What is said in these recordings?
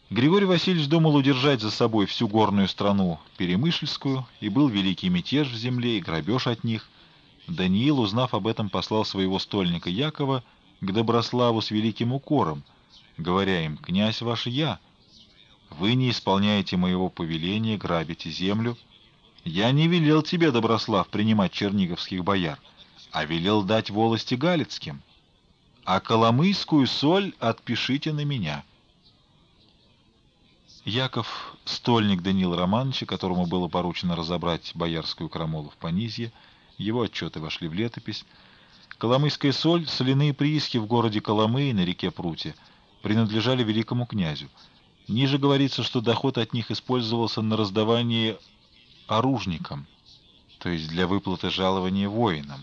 Григорий Васильевич думал удержать за собой всю горную страну Перемышльскую, и был великий мятеж в земле и грабеж от них. Даниил, узнав об этом, послал своего стольника Якова к Доброславу с великим укором, говоря им: «Князь ваш я, вы не исполняете моего повеления, грабите землю. Я не велел тебе, Доброслав, принимать черниговских бояр, а велел дать волости галицким, а коломыйскую соль отпишите на меня». Яков, стольник Даниила Романовича, которому было поручено разобрать боярскую крамолу в Понизье, его отчеты вошли в летопись. Коломыйская соль, соляные прииски в городе Коломыи на реке Пруте, принадлежали великому князю. Ниже говорится, что доход от них использовался на раздавание оружникам, то есть для выплаты жалования воинам.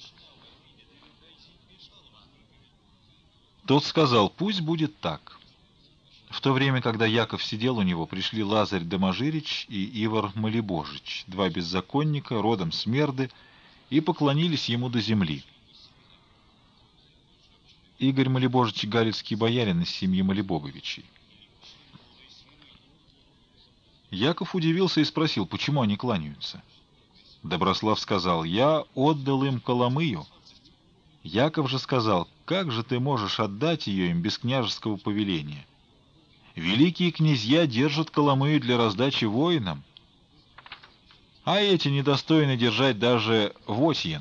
Тот сказал: «Пусть будет так». В то время, когда Яков сидел у него, пришли Лазарь Доможирич и Ивар Молибожич, два беззаконника, родом с Мерды, и поклонились ему до земли. Игорь Молибожич — галицкий боярин из семьи Молибоговичей. Яков удивился и спросил, почему они кланяются. Доброслав сказал: «Я отдал им Коломыю». Яков же сказал: «Как же ты можешь отдать ее им без княжеского повеления? Великие князья держат Коломыю для раздачи воинам, а эти недостойны держать даже Вотьен».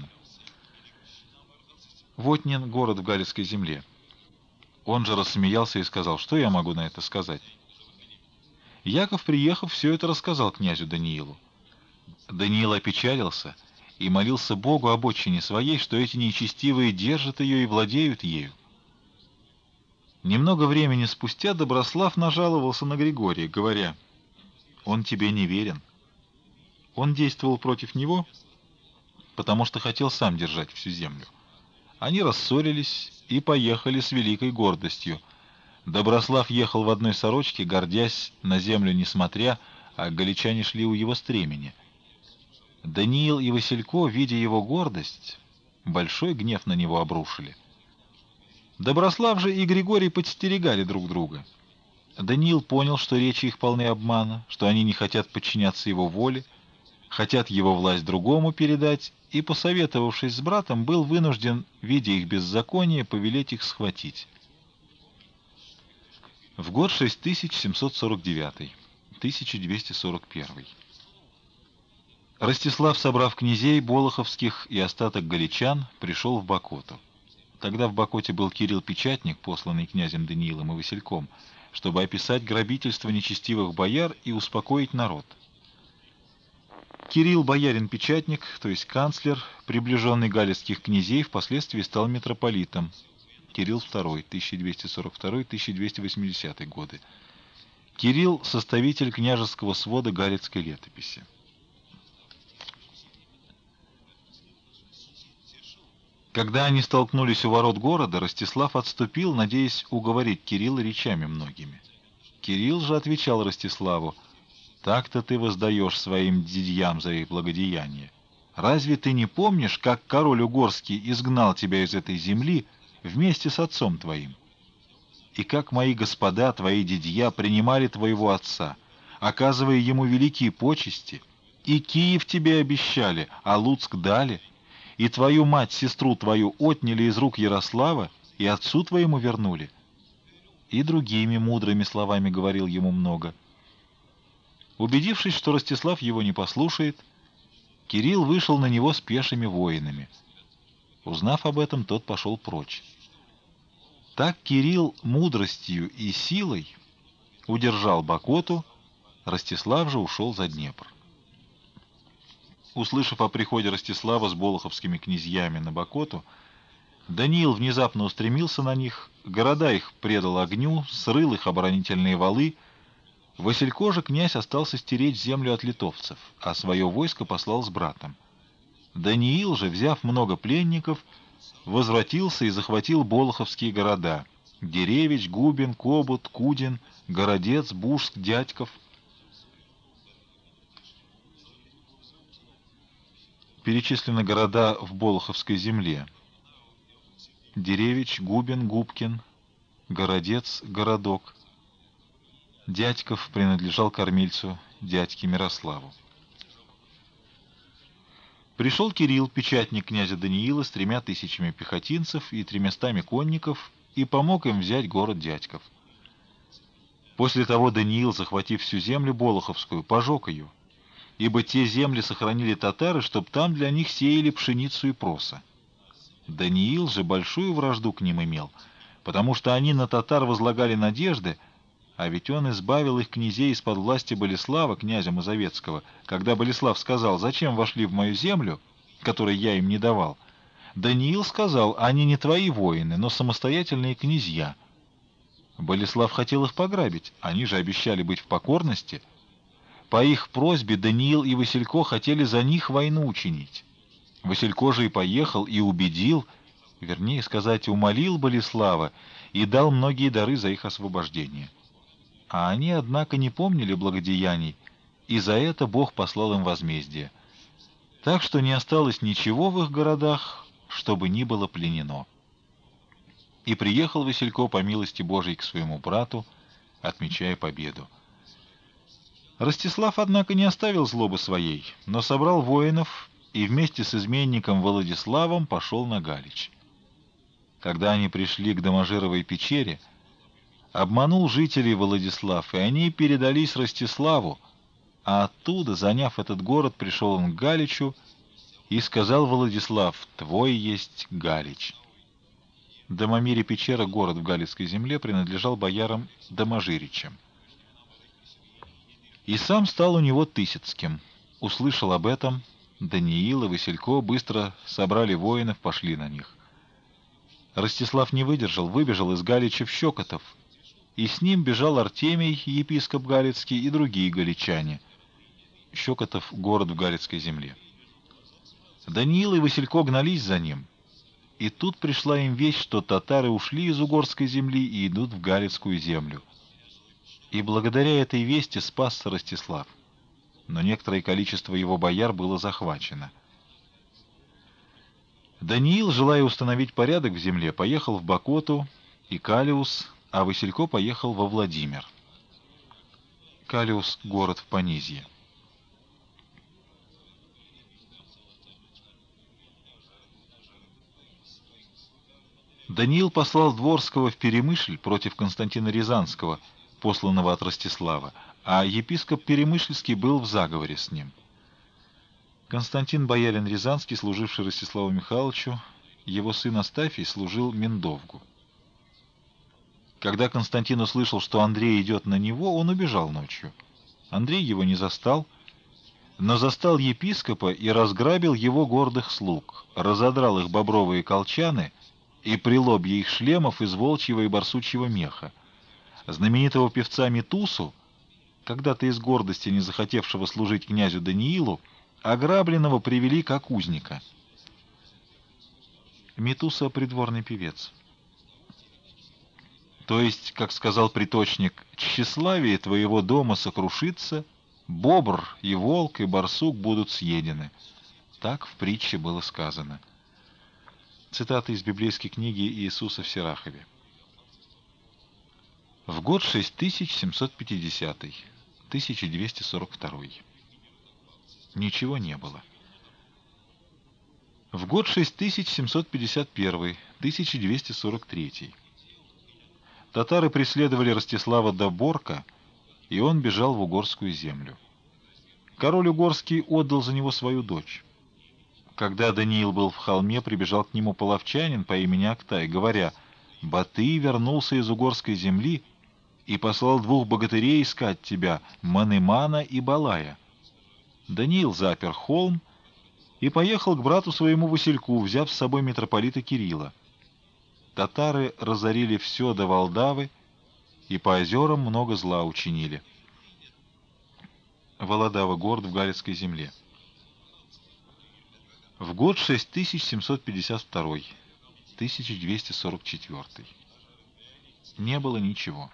Вотнин — город в Галицкой земле. Он же рассмеялся и сказал: «Что я могу на это сказать?» Яков, приехав, все это рассказал князю Даниилу. Даниил опечалился и молился Богу об отчине своей, что эти нечестивые держат ее и владеют ею. Немного времени спустя Доброслав нажаловался на Григория, говоря: «Он тебе не верен». Он действовал против него, потому что хотел сам держать всю землю. Они рассорились и поехали с великой гордостью. Доброслав ехал в одной сорочке, гордясь, на землю не смотря, а галичане шли у его стремени. Даниил и Василько, видя его гордость, большой гнев на него обрушили. Доброслав же и Григорий подстерегали друг друга. Даниил понял, что речи их полны обмана, что они не хотят подчиняться его воле, хотят его власть другому передать, и, посоветовавшись с братом, был вынужден, видя их беззаконие, повелеть их схватить. В год 6749, 1241. Ростислав, собрав князей болоховских и остаток галичан, пришел в Бакоту. Тогда в Бакоте был Кирилл-печатник, посланный князем Даниилом и Васильком, чтобы описать грабительство нечестивых бояр и успокоить народ. Кирилл, боярин-печатник, то есть канцлер, приближенный галицких князей, впоследствии стал митрополитом. Кирилл II, 1242-1280 годы. Кирилл — составитель княжеского свода галицкой летописи. Когда они столкнулись у ворот города, Ростислав отступил, надеясь уговорить Кирилла речами многими. Кирилл же отвечал Ростиславу: «Так-то ты воздаешь своим дядьям за их благодеяние. Разве ты не помнишь, как король угорский изгнал тебя из этой земли вместе с отцом твоим? И как мои господа, твои дядья, принимали твоего отца, оказывая ему великие почести, и Киев тебе обещали, а Луцк дали, и твою мать, сестру твою, отняли из рук Ярослава, и отцу твоему вернули». И другими мудрыми словами говорил ему много. Убедившись, что Ростислав его не послушает, Кирилл вышел на него с пешими воинами. Узнав об этом, тот пошел прочь. Так Кирилл мудростью и силой удержал Бакоту, Ростислав же ушел за Днепр. Услышав о приходе Ростислава с болоховскими князьями на Бакоту, Даниил внезапно устремился на них, города их предал огню, срыл их оборонительные валы. Василько же князь остался стеречь землю от литовцев, а свое войско послал с братом. Даниил же, взяв много пленников, возвратился и захватил болоховские города: Деревич, Губин, Кобут, Кудин, Городец, Бужск, Дядьков. Перечислены города в Болоховской земле: Деревич, Губин, Губкин, Городец, Городок. Дядьков принадлежал кормильцу дядьке Мирославу. Пришел Кирилл, печатник князя Даниила, с 3000 пехотинцев и 300 конников, и помог им взять город Дядьков. После того Даниил, захватив всю землю Болоховскую, пожег ее, ибо те земли сохранили татары, чтоб там для них сеяли пшеницу и проса. Даниил же большую вражду к ним имел, потому что они на татар возлагали надежды, а ведь он избавил их князей из-под власти Болеслава, князя Мазовецкого, когда Болеслав сказал: «Зачем вошли в мою землю, которой я им не давал?» Даниил сказал: «Они не твои воины, но самостоятельные князья». Болеслав хотел их пограбить, они же обещали быть в покорности. По их просьбе Даниил и Василько хотели за них войну учинить. Василько же и поехал, и убедил, вернее сказать, умолил Болеслава и дал многие дары за их освобождение. А они, однако, не помнили благодеяний, и за это Бог послал им возмездие. Так что не осталось ничего в их городах, чтобы ни было пленено. И приехал Василько по милости Божией к своему брату, отмечая победу. Ростислав, однако, не оставил злобы своей, но собрал воинов и вместе с изменником Володиславом пошел на Галич. Когда они пришли к Доможировой печере, обманул жителей Володислав, и они передались Ростиславу, а оттуда, заняв этот город, пришел он к Галичу, и сказал Володислав: «Твой есть Галич». Домомире Печера, город в Галицкой земле, принадлежал боярам Доможиричам. И сам стал у него Тысяцким. Услышал об этом, Даниил и Василько быстро собрали воинов, пошли на них. Ростислав не выдержал, выбежал из Галича в Щекотов, и с ним бежал Артемий, епископ Галицкий, и другие галичане. Щекотов — город в Галицкой земле. Даниил и Василько гнались за ним, и тут пришла им весть, что татары ушли из Угорской земли и идут в Галицкую землю. И благодаря этой вести спасся Ростислав, но некоторое количество его бояр было захвачено. Даниил, желая установить порядок в земле, поехал в Бакоту и Калиус, а Василько поехал во Владимир. Калиус — город в Понизье. Даниил послал Дворского в Перемышль против Константина Рязанского, посланного от Ростислава, а епископ Перемышльский был в заговоре с ним. Константин, боярин Рязанский, служивший Ростиславу Михайловичу, его сын Астафий служил Миндовгу. Когда Константин услышал, что Андрей идет на него, он убежал ночью. Андрей его не застал, но застал епископа и разграбил его гордых слуг, разодрал их бобровые колчаны и прилобья их шлемов из волчьего и барсучьего меха. Знаменитого певца Митусу, когда-то из гордости не захотевшего служить князю Даниилу, ограбленного привели как узника. Митуса — придворный певец. То есть, как сказал приточник, тщеславие твоего дома сокрушится, бобр и волк и барсук будут съедены. Так в притче было сказано. Цитата из библейской книги Иисуса в Сирахове. В год 6750, 1242. Ничего не было. В год 6751, 1243. Татары преследовали Ростислава до Борка, и он бежал в угорскую землю. Король угорский отдал за него свою дочь. Когда Даниил был в холме, прибежал к нему половчанин по имени Актай, говоря: «Батый вернулся из угорской земли и послал 2 богатырей искать тебя, Манымана и Балая». Даниил запер холм и поехал к брату своему Васильку, взяв с собой митрополита Кирилла. Татары разорили все до Валдавы и по озерам много зла учинили. Володава — город в Галицкой земле. В год 6752, 1244. Не было ничего.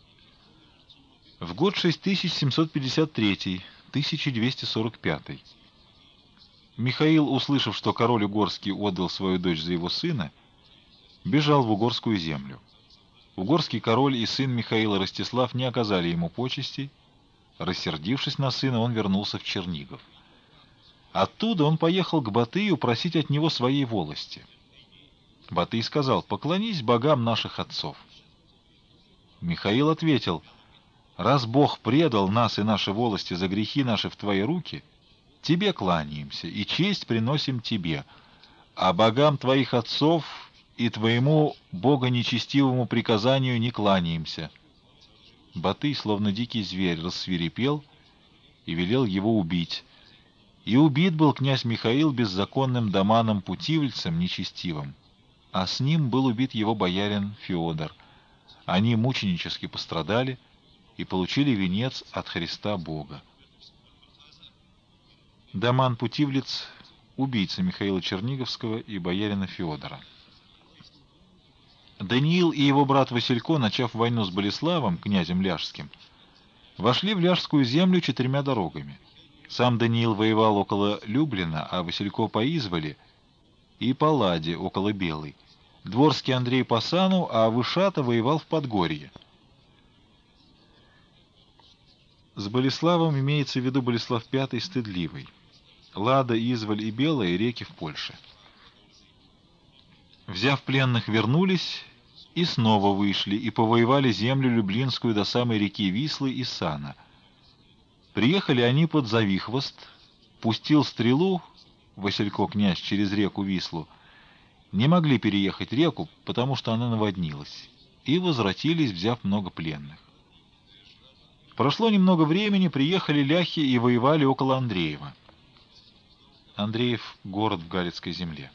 В год 6753, 1245. Михаил, услышав, что король угорский отдал свою дочь за его сына, бежал в угорскую землю. Угорский король и сын Михаила Ростислав не оказали ему почестей. Рассердившись на сына, он вернулся в Чернигов. Оттуда он поехал к Батыю просить от него своей волости. Батый сказал: «Поклонись богам наших отцов». Михаил ответил: «Раз Бог предал нас и наши волости за грехи наши в твои руки, тебе кланяемся и честь приносим тебе, а богам твоих отцов и твоему богонечестивому приказанию не кланяемся». Батый, словно дикий зверь, рассвирепел и велел его убить. И убит был князь Михаил беззаконным Доманом Путивльцем нечестивым, а с ним был убит его боярин Феодор. Они мученически пострадали и получили венец от Христа Бога. Доман Путивлец — убийца Михаила Черниговского и боярина Феодора. Даниил и его брат Василько, начав войну с Болеславом, князем Ляжским, вошли в Ляжскую землю 4 дорогами. Сам Даниил воевал около Люблина, а Василько по Изволе и по Ладе около Белой. Дворский Андрей по Сану, а Вышата воевал в Подгорье. С Болеславом имеется в виду Болеслав V Стыдливый. Лада, Изволь и Белая — реки в Польше. Взяв пленных, вернулись и снова вышли, и повоевали землю Люблинскую до самой реки Вислы и Сана. Приехали они под Завихвост, пустил стрелу Василько князь через реку Вислу. Не могли переехать реку, потому что она наводнилась, и возвратились, взяв много пленных. Прошло немного времени, приехали ляхи и воевали около Андреева. Андреев — город в Галицкой земле.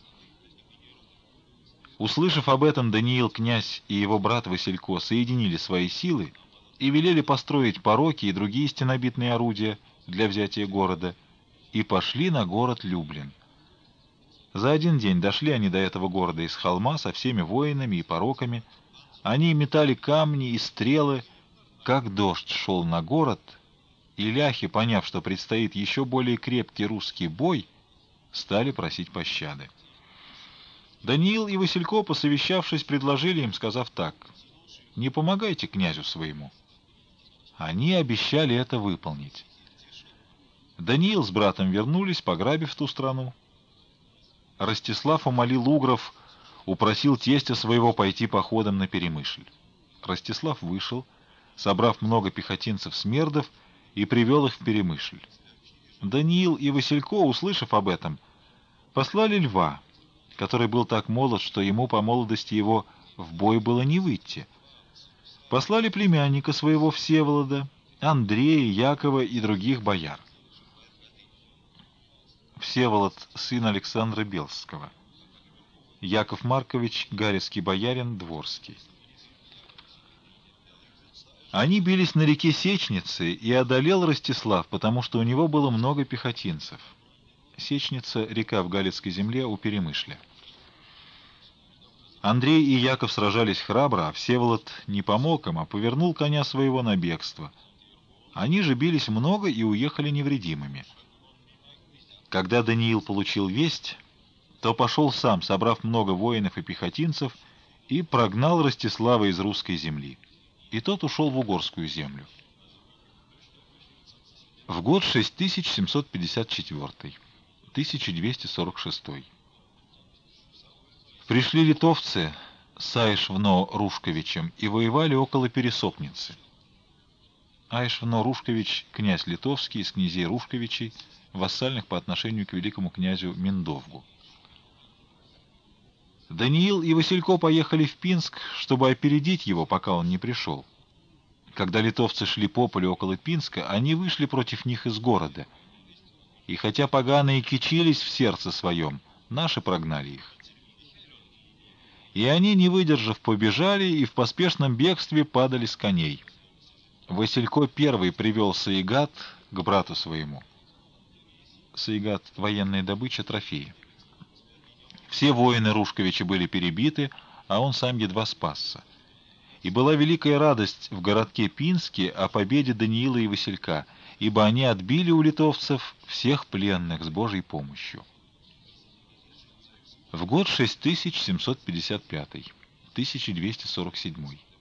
Услышав об этом, Даниил князь и его брат Василько соединили свои силы и велели построить пороки и другие стенобитные орудия для взятия города, и пошли на город Люблин. За один день дошли они до этого города из холма со всеми воинами и пороками. Они метали камни и стрелы, как дождь шел на город, и ляхи, поняв, что предстоит еще более крепкий русский бой, стали просить пощады. Даниил и Василько, посовещавшись, предложили им, сказав так: «Не помогайте князю своему». Они обещали это выполнить. Даниил с братом вернулись, пограбив ту страну. Ростислав умолил угров, упросил тестя своего пойти походом на Перемышль. Ростислав вышел, собрав много пехотинцев-смердов, и привел их в Перемышль. Даниил и Василько, услышав об этом, послали Льва, который был так молод, что ему по молодости его в бой было не выйти. Послали племянника своего Всеволода, Андрея, Якова и других бояр. Всеволод — сын Александра Белского. Яков Маркович — галицкий боярин, дворский. Они бились на реке Сечницы, и одолел Ростислав, потому что у него было много пехотинцев. Сечница — река в Галицкой земле у Перемышля. Андрей и Яков сражались храбро, а Всеволод не помог им, а повернул коня своего на бегство. Они же бились много и уехали невредимыми. Когда Даниил получил весть, то пошел сам, собрав много воинов и пехотинцев, и прогнал Ростислава из русской земли. И тот ушел в угорскую землю. В год 6754, 1246. Пришли литовцы с Аишвно-Рушковичем и воевали около Пересопницы. Аишвно-Рушкович — князь литовский из князей Рушковичей, вассальных по отношению к великому князю Миндовгу. Даниил и Василько поехали в Пинск, чтобы опередить его, пока он не пришел. Когда литовцы шли по полю около Пинска, они вышли против них из города. И хотя поганые кичились в сердце своем, наши прогнали их. И они, не выдержав, побежали и в поспешном бегстве падали с коней. Василько первый привел Саигат к брату своему. Саигат — военная добыча, трофеи. Все воины Рушковича были перебиты, а он сам едва спасся. И была великая радость в городке Пинске о победе Даниила и Василька, ибо они отбили у литовцев всех пленных с Божьей помощью. В год 6755, 1247.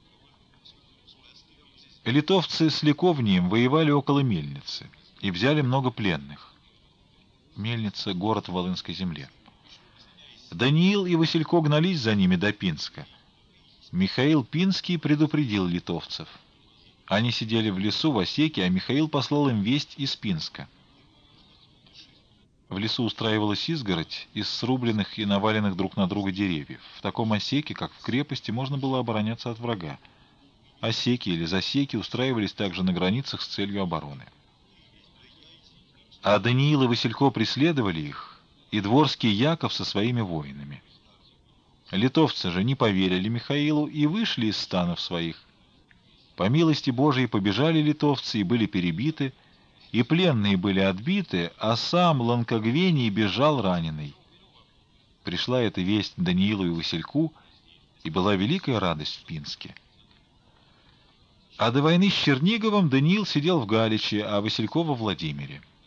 Литовцы с Ликовнием воевали около Мельницы и взяли много пленных. Мельница — город в Волынской земле. Даниил и Василько гнались за ними до Пинска. Михаил Пинский предупредил литовцев. Они сидели в лесу в осеке, а Михаил послал им весть из Пинска. В лесу устраивалась изгородь из срубленных и наваленных друг на друга деревьев. В таком осеке, как в крепости, можно было обороняться от врага. Осеки или засеки устраивались также на границах с целью обороны. А Даниил и Василько преследовали их, и дворский Яков со своими воинами. Литовцы же не поверили Михаилу и вышли из станов своих. По милости Божией побежали литовцы и были перебиты, и пленные были отбиты, а сам Ланкогвений бежал раненый. Пришла эта весть Даниилу и Васильку, и была великая радость в Пинске. А до войны с Черниговым Даниил сидел в Галиче, а Василько во Владимире.